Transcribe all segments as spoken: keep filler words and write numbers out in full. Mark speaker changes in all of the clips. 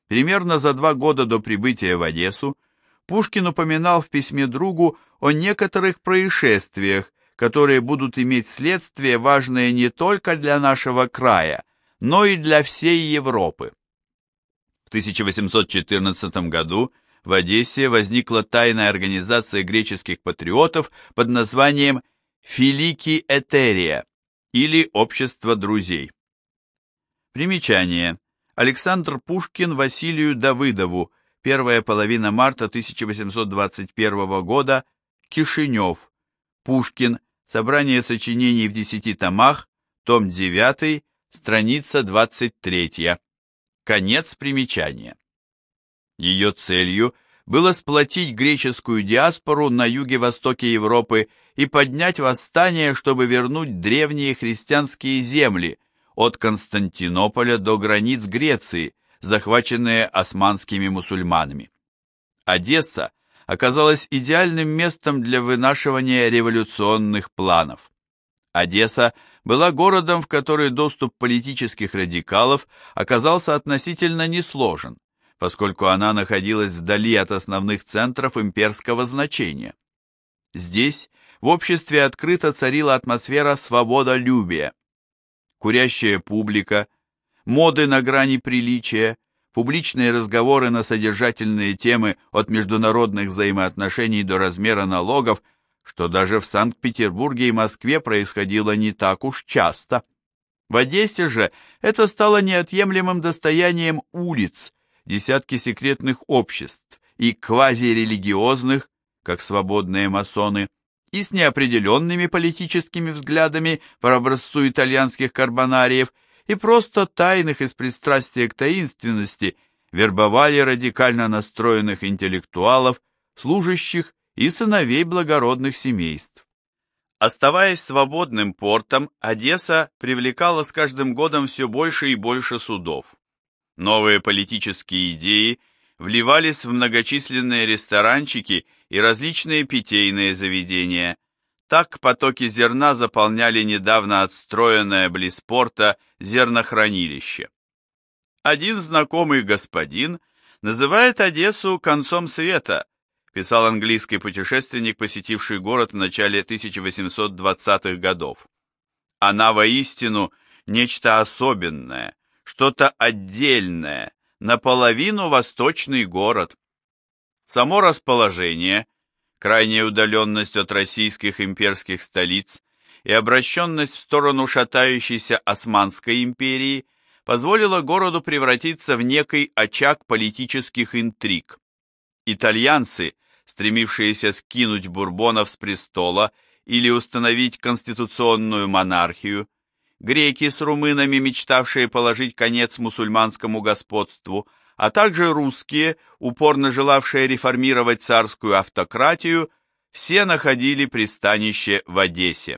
Speaker 1: Примерно за два года до прибытия в Одессу Пушкин упоминал в письме другу о некоторых происшествиях, которые будут иметь следствие, важное не только для нашего края, но и для всей Европы. В тысяча восемьсот четырнадцатом году в Одессе возникла тайная организация греческих патриотов под названием «Филики Этерия» или «Общество друзей». Примечание. Александр Пушкин Василию Давыдову, первая половина марта тысяча восемьсот двадцать первого года, Кишинев. Пушкин. Собрание сочинений в десяти томах, том девятый, страница двадцать третья. Конец примечания. Ее целью было сплотить греческую диаспору на юге-востоке Европы и поднять восстание, чтобы вернуть древние христианские земли от Константинополя до границ Греции, захваченные османскими мусульманами. Одесса оказалась идеальным местом для вынашивания революционных планов. Одесса была городом, в который доступ политических радикалов оказался относительно несложен, поскольку она находилась вдали от основных центров имперского значения. Здесь в обществе открыто царила атмосфера свободолюбия. Курящая публика, моды на грани приличия, публичные разговоры на содержательные темы от международных взаимоотношений до размера налогов, что даже в Санкт-Петербурге и Москве происходило не так уж часто. В Одессе же это стало неотъемлемым достоянием улиц, десятки секретных обществ и квазирелигиозных, как свободные масоны, и с неопределенными политическими взглядами по образцу итальянских карбонариев, и просто тайных из пристрастия к таинственности вербовали радикально настроенных интеллектуалов, служащих и сыновей благородных семейств. Оставаясь свободным портом, Одесса привлекала с каждым годом все больше и больше судов. Новые политические идеи вливались в многочисленные ресторанчики и различные питейные заведения. Так потоки зерна заполняли недавно отстроенное близ порта зернохранилище. Один знакомый господин называет Одессу концом света, писал английский путешественник, посетивший город в начале тысяча восемьсот двадцатых годов. Она воистину нечто особенное, что-то отдельное, наполовину восточный город. Само расположение, крайняя удаленность от российских имперских столиц и обращенность в сторону шатающейся Османской империи позволило городу превратиться в некий очаг политических интриг. Итальянцы, стремившиеся скинуть бурбонов с престола или установить конституционную монархию, греки с румынами, мечтавшие положить конец мусульманскому господству, а также русские, упорно желавшие реформировать царскую автократию, все находили пристанище в Одессе.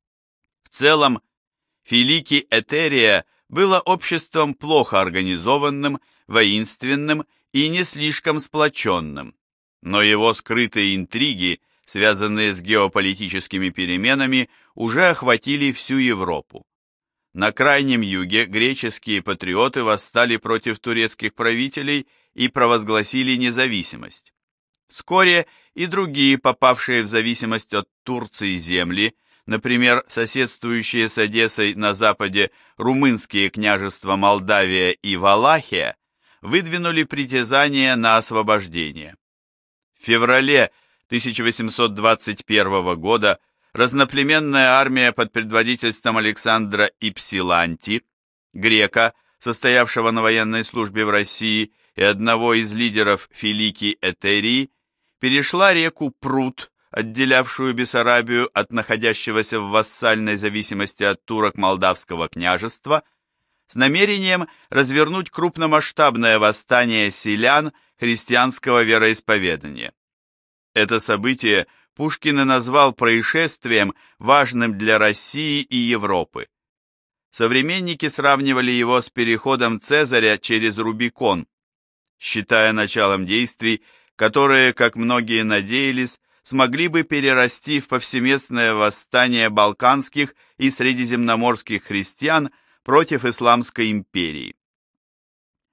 Speaker 1: В целом, Филики Этерия было обществом плохо организованным, воинственным и не слишком сплоченным, но его скрытые интриги, связанные с геополитическими переменами, уже охватили всю Европу. На крайнем юге греческие патриоты восстали против турецких правителей и провозгласили независимость. Вскоре и другие, попавшие в зависимость от Турции земли, например, соседствующие с Одессой на западе румынские княжества Молдавия и Валахия, выдвинули притязания на освобождение. В феврале тысяча восемьсот двадцать первого года разноплеменная армия под предводительством Александра Ипсиланти, грека, состоявшего на военной службе в России и одного из лидеров Филики Этерии, перешла реку Прут, отделявшую Бессарабию от находящегося в вассальной зависимости от турок Молдавского княжества, с намерением развернуть крупномасштабное восстание селян христианского вероисповедания. Это событие Пушкин и назвал происшествием, важным для России и Европы. Современники сравнивали его с переходом Цезаря через Рубикон, считая началом действий, которые, как многие надеялись, смогли бы перерасти в повсеместное восстание балканских и средиземноморских христиан против Исламской империи.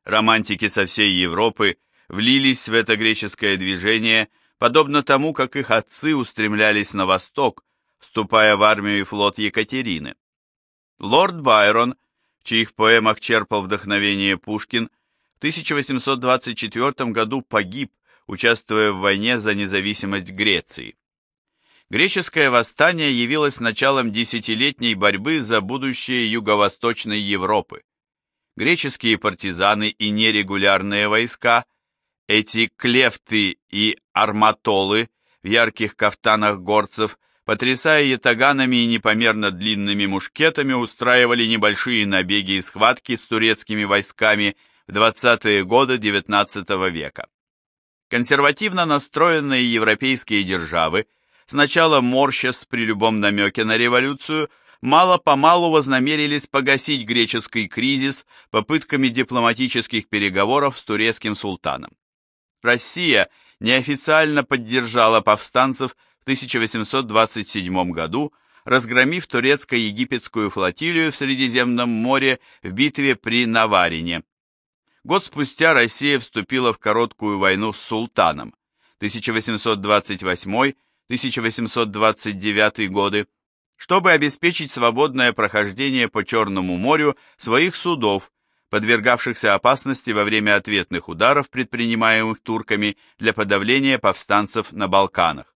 Speaker 1: Романтики со всей Европы влились в это греческое движение, подобно тому, как их отцы устремлялись на восток, вступая в армию и флот Екатерины. Лорд Байрон, в чьих поэмах черпал вдохновение Пушкин, в тысяча восемьсот двадцать четвёртом году погиб, участвуя в войне за независимость Греции. Греческое восстание явилось началом десятилетней борьбы за будущее Юго-Восточной Европы. Греческие партизаны и нерегулярные войска, эти клефты и арматолы в ярких кафтанах горцев, потрясая ятаганами и непомерно длинными мушкетами, устраивали небольшие набеги и схватки с турецкими войсками в двадцатые годы девятнадцатого века. Консервативно настроенные европейские державы, сначала морщась при любом намеке на революцию, мало-помалу вознамерились погасить греческий кризис попытками дипломатических переговоров с турецким султаном. Россия неофициально поддержала повстанцев в тысяча восемьсот двадцать седьмом году, разгромив турецко-египетскую флотилию в Средиземном море в битве при Наварине. Год спустя Россия вступила в короткую войну с султаном, тысяча восемьсот двадцать восьмой — тысяча восемьсот двадцать девятый годы, чтобы обеспечить свободное прохождение по Черному морю своих судов, подвергавшихся опасности во время ответных ударов, предпринимаемых турками для подавления повстанцев на Балканах.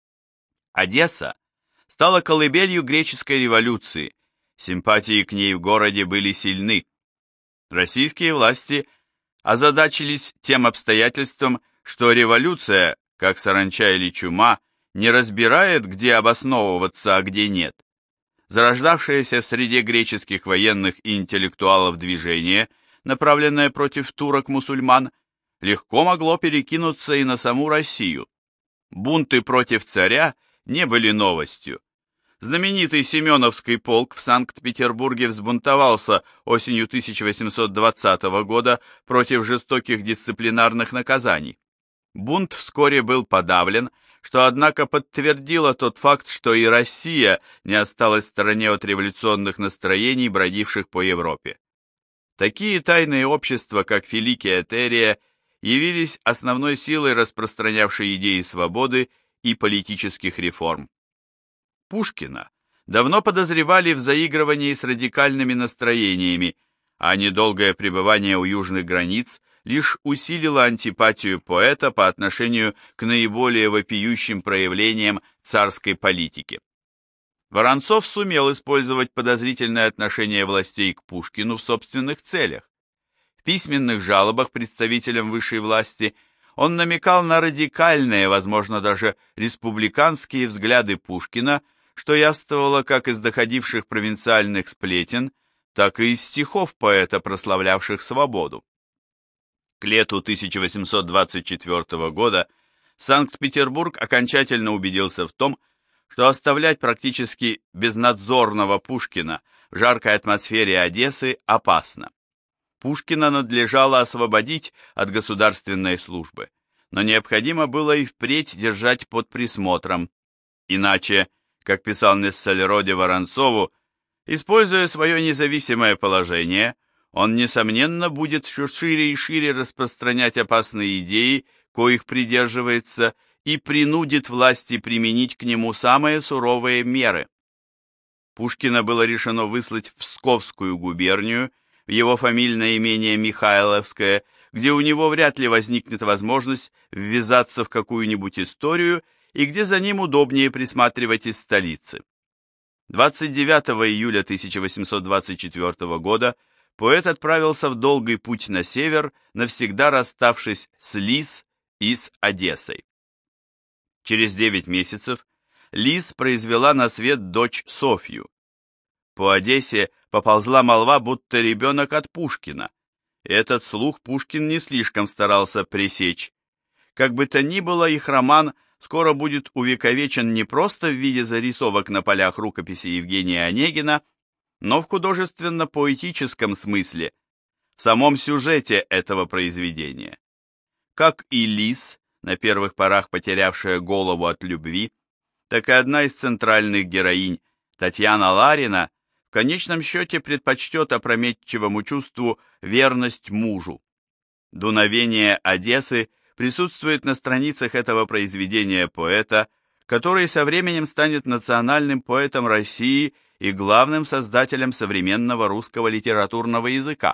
Speaker 1: Одесса стала колыбелью греческой революции, симпатии к ней в городе были сильны. Российские власти озадачились тем обстоятельством, что революция, как саранча или чума, не разбирает, где обосновываться, а где нет. Зарождавшееся в среде греческих военных и интеллектуалов движение, направленное против турок-мусульман, легко могло перекинуться и на саму Россию. Бунты против царя не были новостью. Знаменитый Семеновский полк в Санкт-Петербурге взбунтовался осенью тысяча восемьсот двадцатого года против жестоких дисциплинарных наказаний. Бунт вскоре был подавлен, что, однако, подтвердило тот факт, что и Россия не осталась в стороне от революционных настроений, бродивших по Европе. Такие тайные общества, как Филикия Этерия, явились основной силой, распространявшей идеи свободы и политических реформ. Пушкина давно подозревали в заигрывании с радикальными настроениями, а недолгое пребывание у южных границ лишь усилило антипатию поэта по отношению к наиболее вопиющим проявлениям царской политики. Воронцов сумел использовать подозрительное отношение властей к Пушкину в собственных целях. В письменных жалобах представителям высшей власти он намекал на радикальные, возможно, даже республиканские взгляды Пушкина, что явствовало как из доходивших провинциальных сплетен, так и из стихов поэта, прославлявших свободу. К лету тысяча восемьсот двадцать четвёртого года Санкт-Петербург окончательно убедился в том, что оставлять практически безнадзорного Пушкина в жаркой атмосфере Одессы опасно. Пушкина надлежало освободить от государственной службы, но необходимо было и впредь держать под присмотром, иначе, как писал Нессельроде Воронцову, используя свое независимое положение, он, несомненно, будет все шире и шире распространять опасные идеи, коих придерживается, и принудит власти применить к нему самые суровые меры. Пушкина было решено выслать в Псковскую губернию, в его фамильное имение Михайловское, где у него вряд ли возникнет возможность ввязаться в какую-нибудь историю и где за ним удобнее присматривать из столицы. двадцать девятого июля тысяча восемьсот двадцать четвёртого года поэт отправился в долгий путь на север, навсегда расставшись с Лис и с Одессой. Через девять месяцев Лис произвела на свет дочь Софью. По Одессе поползла молва, будто ребенок от Пушкина. Этот слух Пушкин не слишком старался пресечь. Как бы то ни было, их роман скоро будет увековечен не просто в виде зарисовок на полях рукописи Евгения Онегина, но в художественно-поэтическом смысле, в самом сюжете этого произведения. Как и Лис, на первых порах потерявшая голову от любви, так и одна из центральных героинь, Татьяна Ларина, в конечном счете предпочтет опрометчивому чувству верность мужу. Дуновение Одессы присутствует на страницах этого произведения поэта, который со временем станет национальным поэтом России и главным создателем современного русского литературного языка.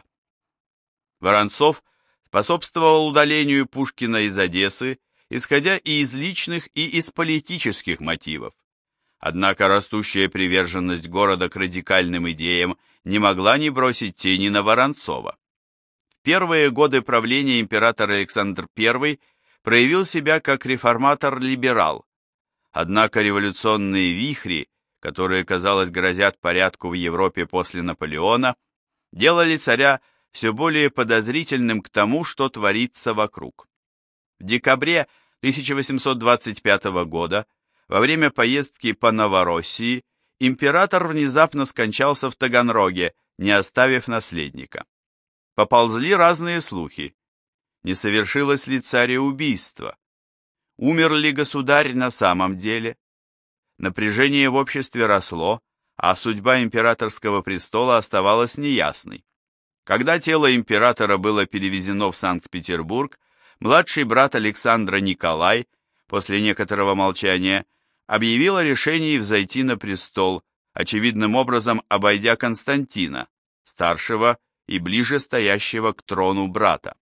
Speaker 1: Воронцов способствовал удалению Пушкина из Одессы, исходя и из личных, и из политических мотивов. Однако растущая приверженность города к радикальным идеям не могла не бросить тени на Воронцова. В первые годы правления император Александр Первый проявил себя как реформатор-либерал. Однако революционные вихри, которые, казалось, грозят порядку в Европе после Наполеона, делали царя все более подозрительным к тому, что творится вокруг. В декабре тысяча восемьсот двадцать пятого года, во время поездки по Новороссии, император внезапно скончался в Таганроге, не оставив наследника. Поползли разные слухи. Не совершилось ли цареубийство? Умер ли государь на самом деле? Напряжение в обществе росло, а судьба императорского престола оставалась неясной. Когда тело императора было перевезено в Санкт-Петербург, младший брат Александра Николай, после некоторого молчания, объявил о решении взойти на престол, очевидным образом обойдя Константина, старшего и ближе стоящего к трону брата.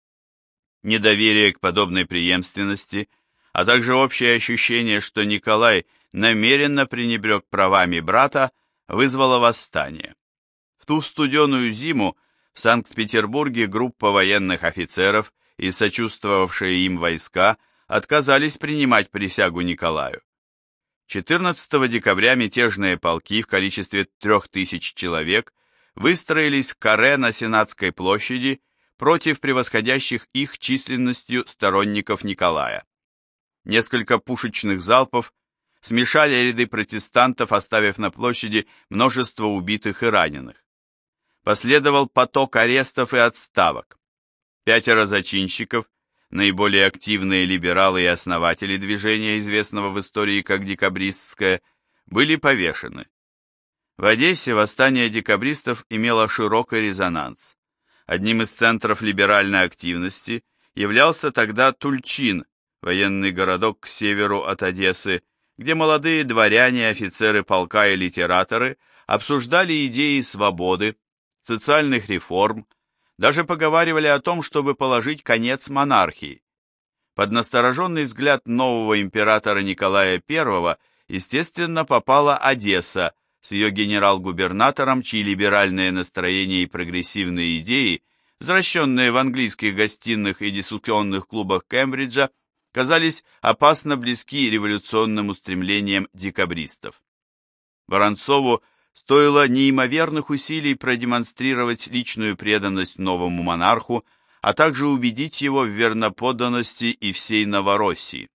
Speaker 1: Недоверие к подобной преемственности, а также общее ощущение, что Николай намеренно пренебрег правами брата, вызвало восстание. В ту студеную зиму в Санкт-Петербурге группа военных офицеров и сочувствовавшие им войска отказались принимать присягу Николаю. четырнадцатого декабря мятежные полки в количестве трех тысяч человек выстроились в каре на Сенатской площади против превосходящих их численностью сторонников Николая. Несколько пушечных залпов смешали ряды протестантов, оставив на площади множество убитых и раненых. Последовал поток арестов и отставок. Пятеро зачинщиков, наиболее активные либералы и основатели движения, известного в истории как декабристское, были повешены. В Одессе восстание декабристов имело широкий резонанс. Одним из центров либеральной активности являлся тогда Тульчин, военный городок к северу от Одессы, где молодые дворяне, офицеры полка и литераторы обсуждали идеи свободы, социальных реформ, даже поговаривали о том, чтобы положить конец монархии. Под настороженный взгляд нового императора Николая Первого, естественно, попала Одесса с ее генерал-губернатором, чьи либеральные настроения и прогрессивные идеи, возвращенные в английских гостиных и дискуссионных клубах Кембриджа, казались опасно близки революционным устремлениям декабристов. Воронцову стоило неимоверных усилий продемонстрировать личную преданность новому монарху, а также убедить его в верноподданности и всей Новороссии.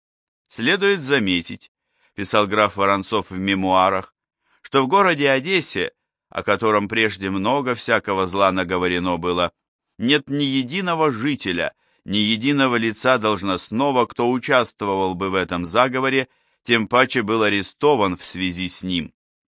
Speaker 1: Следует заметить, писал граф Воронцов в мемуарах, что в городе Одессе, о котором прежде много всякого зла наговорено было, нет ни единого жителя, ни единого лица должностного, кто участвовал бы в этом заговоре, тем паче был арестован в связи с ним.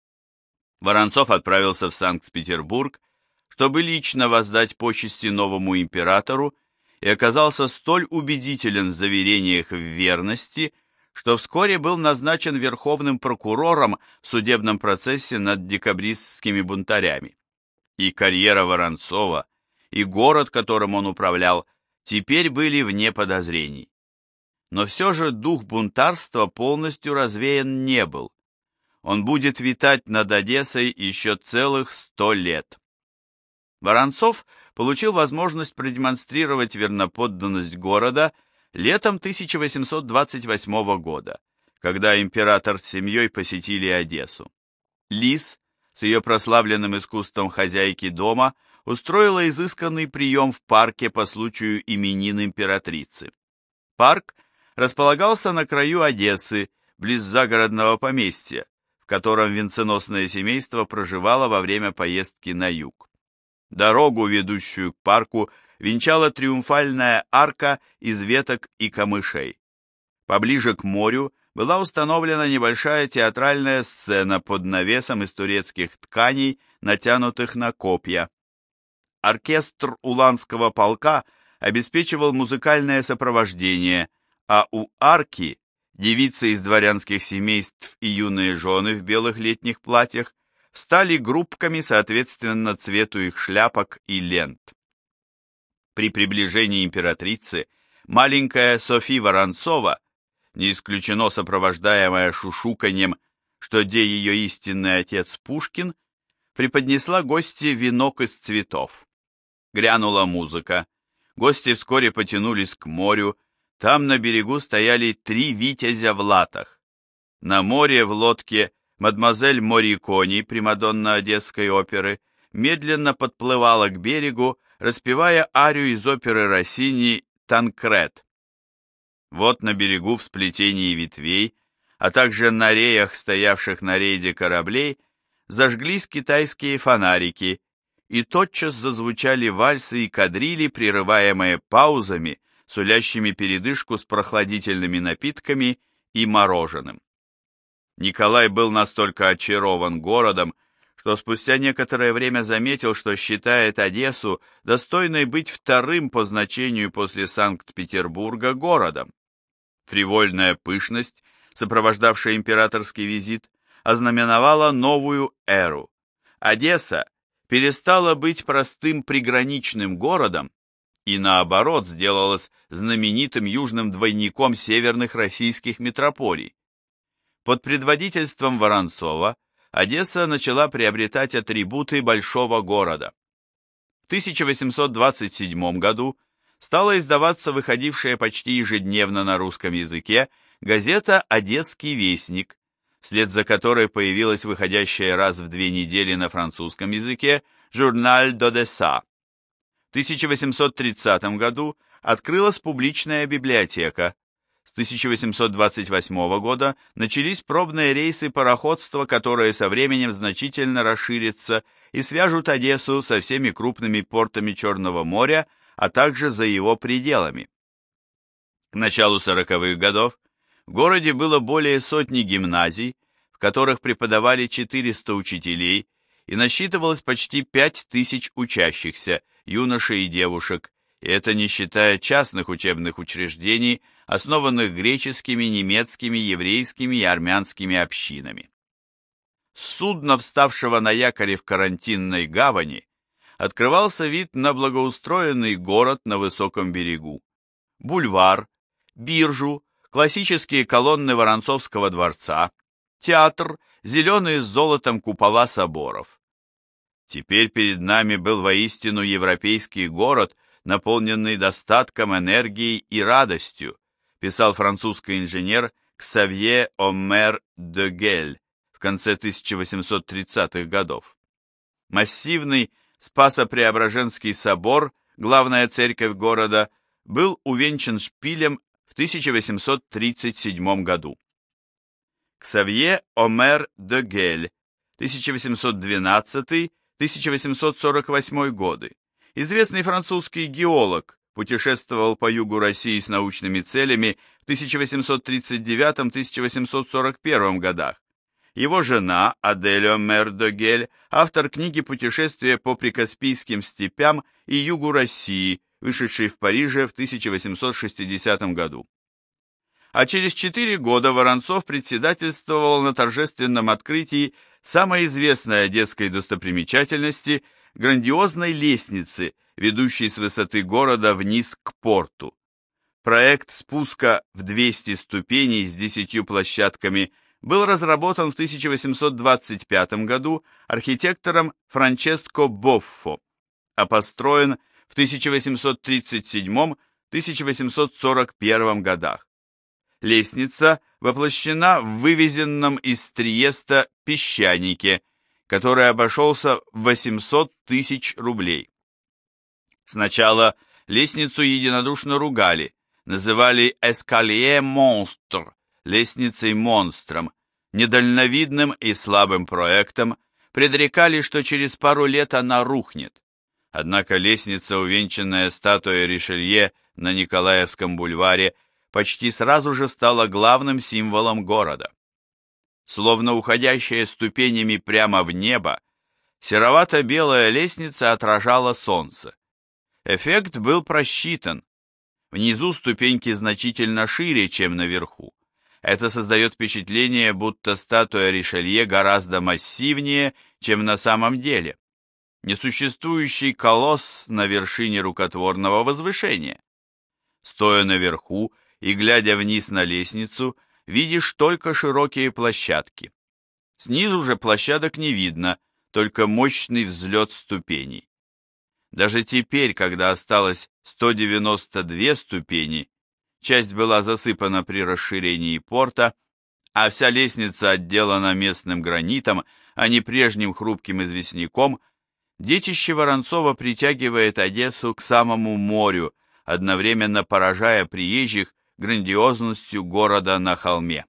Speaker 1: Воронцов отправился в Санкт-Петербург, чтобы лично воздать почести новому императору, и оказался столь убедителен в заверениях в верности, что вскоре был назначен верховным прокурором в судебном процессе над декабристскими бунтарями. И карьера Воронцова, и город, которым он управлял, теперь были вне подозрений. Но все же дух бунтарства полностью развеян не был. Он будет витать над Одессой еще целых сто лет. Воронцов получил возможность продемонстрировать верноподданность города летом тысяча восемьсот двадцать восьмого года, когда император с семьей посетили Одессу. Лис, с ее прославленным искусством хозяйки дома, устроила изысканный прием в парке по случаю именин императрицы. Парк располагался на краю Одессы, близ загородного поместья, в котором венценосное семейство проживало во время поездки на юг. Дорогу, ведущую к парку, венчала триумфальная арка из веток и камышей. Поближе к морю была установлена небольшая театральная сцена под навесом из турецких тканей, натянутых на копья. Оркестр уланского полка обеспечивал музыкальное сопровождение, а у арки девицы из дворянских семейств и юные жены в белых летних платьях стали группками соответственно цвету их шляпок и лент. При приближении императрицы маленькая Софи Воронцова, не исключено сопровождаемая шушуканьем, что где ее истинный отец Пушкин, преподнесла гости венок из цветов. Грянула музыка, гости вскоре потянулись к морю, там на берегу стояли три витязя в латах. На море в лодке мадемуазель Морикони, примадонна Одесской оперы, медленно подплывала к берегу, распевая арию из оперы Россини «Танкред». Вот на берегу в сплетении ветвей, а также на реях, стоявших на рейде кораблей, зажглись китайские фонарики, и тотчас зазвучали вальсы и кадрили, прерываемые паузами, сулящими передышку с прохладительными напитками и мороженым. Николай был настолько очарован городом, что спустя некоторое время заметил, что считает Одессу достойной быть вторым по значению после Санкт-Петербурга городом. Фривольная пышность, сопровождавшая императорский визит, ознаменовала новую эру. Одесса перестала быть простым приграничным городом и, наоборот, сделалась знаменитым южным двойником северных российских метрополий. Под предводительством Воронцова Одесса начала приобретать атрибуты большого города. В тысяча восемьсот двадцать седьмом году стала издаваться выходившая почти ежедневно на русском языке газета «Одесский вестник», вслед за которой появилась выходящая раз в две недели на французском языке «Журналь d'Odessa». В тысяча восемьсот тридцатом году открылась публичная библиотека. С тысяча восемьсот двадцать восьмого года начались пробные рейсы пароходства, которые со временем значительно расширятся и свяжут Одессу со всеми крупными портами Черного моря, а также за его пределами. К началу сороковых годов в городе было более сотни гимназий, в которых преподавали четыреста учителей, и насчитывалось почти пять тысяч учащихся, юношей и девушек, и это не считая частных учебных учреждений, основанных греческими, немецкими, еврейскими и армянскими общинами. С судна, вставшего на якоре в карантинной гавани, открывался вид на благоустроенный город на высоком берегу, бульвар, биржу, классические колонны Воронцовского дворца, театр, зеленые с золотом купола соборов. Теперь перед нами был воистину европейский город, наполненный достатком, энергией и радостью, писал французский инженер Ксавье Омер де Гель в конце тысяча восемьсот тридцатых годов. Массивный Спасо-Преображенский собор, главная церковь города, был увенчан шпилем в тысяча восемьсот тридцать седьмом году. Ксавье Омер де Гель, тысяча восемьсот двенадцатый — тысяча восемьсот сорок восьмой годы, известный французский геолог, путешествовал по югу России с научными целями в тысяча восемьсот тридцать девятом — тысяча восемьсот сорок первом годах. Его жена, Адель Омер де Гель, автор книги «Путешествие по прикаспийским степям и югу России», вышедшей в Париже в тысяча восемьсот шестидесятом году. А через четыре года Воронцов председательствовал на торжественном открытии самой известной одесской достопримечательности – грандиозной лестницы, ведущей с высоты города вниз к порту. Проект спуска в двести ступеней с десятью площадками был разработан в тысяча восемьсот двадцать пятом году архитектором Франческо Боффо, а построен в тысяча восемьсот тридцать седьмом — тысяча восемьсот сорок первом годах. Лестница воплощена в вывезенном из Триеста песчанике, который обошелся в восемьсот тысяч рублей. Сначала лестницу единодушно ругали, называли «эскалие монстр», лестницей-монстром, недальновидным и слабым проектом, предрекали, что через пару лет она рухнет. Однако лестница, увенчанная статуей Ришелье на Николаевском бульваре, почти сразу же стала главным символом города. Словно уходящая ступенями прямо в небо, серовато-белая лестница отражала солнце. Эффект был просчитан. Внизу ступеньки значительно шире, чем наверху. Это создает впечатление, будто статуя Ришелье гораздо массивнее, чем на самом деле. Несуществующий колосс на вершине рукотворного возвышения. Стоя наверху и глядя вниз на лестницу, видишь только широкие площадки. Снизу же площадок не видно, только мощный взлет ступеней. Даже теперь, когда осталось сто девяносто две ступени, часть была засыпана при расширении порта, а вся лестница отделана местным гранитом, а не прежним хрупким известняком, детище Воронцова притягивает Одессу к самому морю, одновременно поражая приезжих грандиозностью города на холме.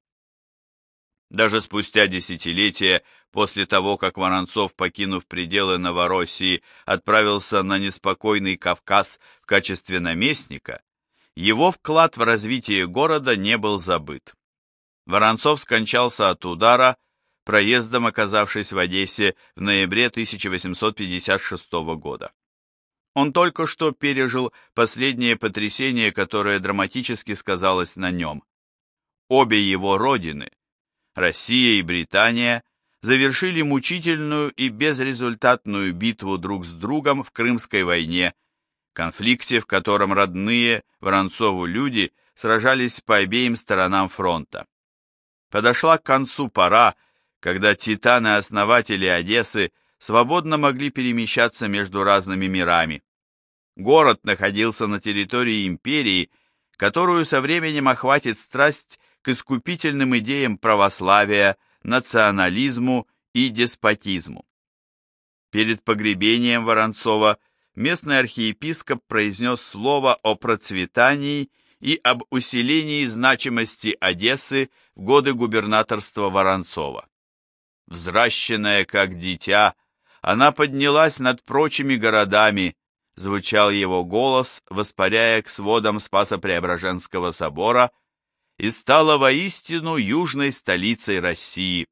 Speaker 1: Даже спустя десятилетия после того, как Воронцов, покинув пределы Новороссии, отправился на неспокойный Кавказ в качестве наместника, его вклад в развитие города не был забыт. Воронцов скончался от удара, проездом оказавшись в Одессе в ноябре тысяча восемьсот пятьдесят шестого года. Он только что пережил последнее потрясение, которое драматически сказалось на нем. Обе его родины, Россия и Британия, завершили мучительную и безрезультатную битву друг с другом в Крымской войне, конфликте, в котором родные Воронцову люди сражались по обеим сторонам фронта. Подошла к концу пора, когда титаны-основатели Одессы свободно могли перемещаться между разными мирами. Город находился на территории империи, которую со временем охватит страсть к искупительным идеям православия, национализму и деспотизму. Перед погребением Воронцова местный архиепископ произнес слово о процветании и об усилении значимости Одессы в годы губернаторства Воронцова. Взращенная как дитя, она поднялась над прочими городами, звучал его голос, воспаряя к сводам Спасо-Преображенского собора, и стала воистину южной столицей России.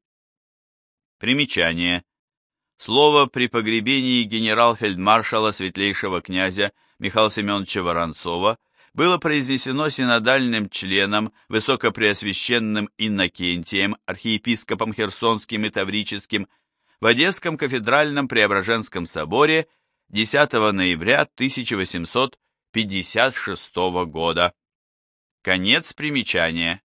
Speaker 1: Примечание. Слово при погребении генерал-фельдмаршала светлейшего князя Михаила Семеновича Воронцова было произнесено синодальным членом, высокопреосвященным Иннокентием, архиепископом Херсонским и Таврическим, в Одесском кафедральном Преображенском соборе десятого ноября тысяча восемьсот пятьдесят шестого года. Конец примечания.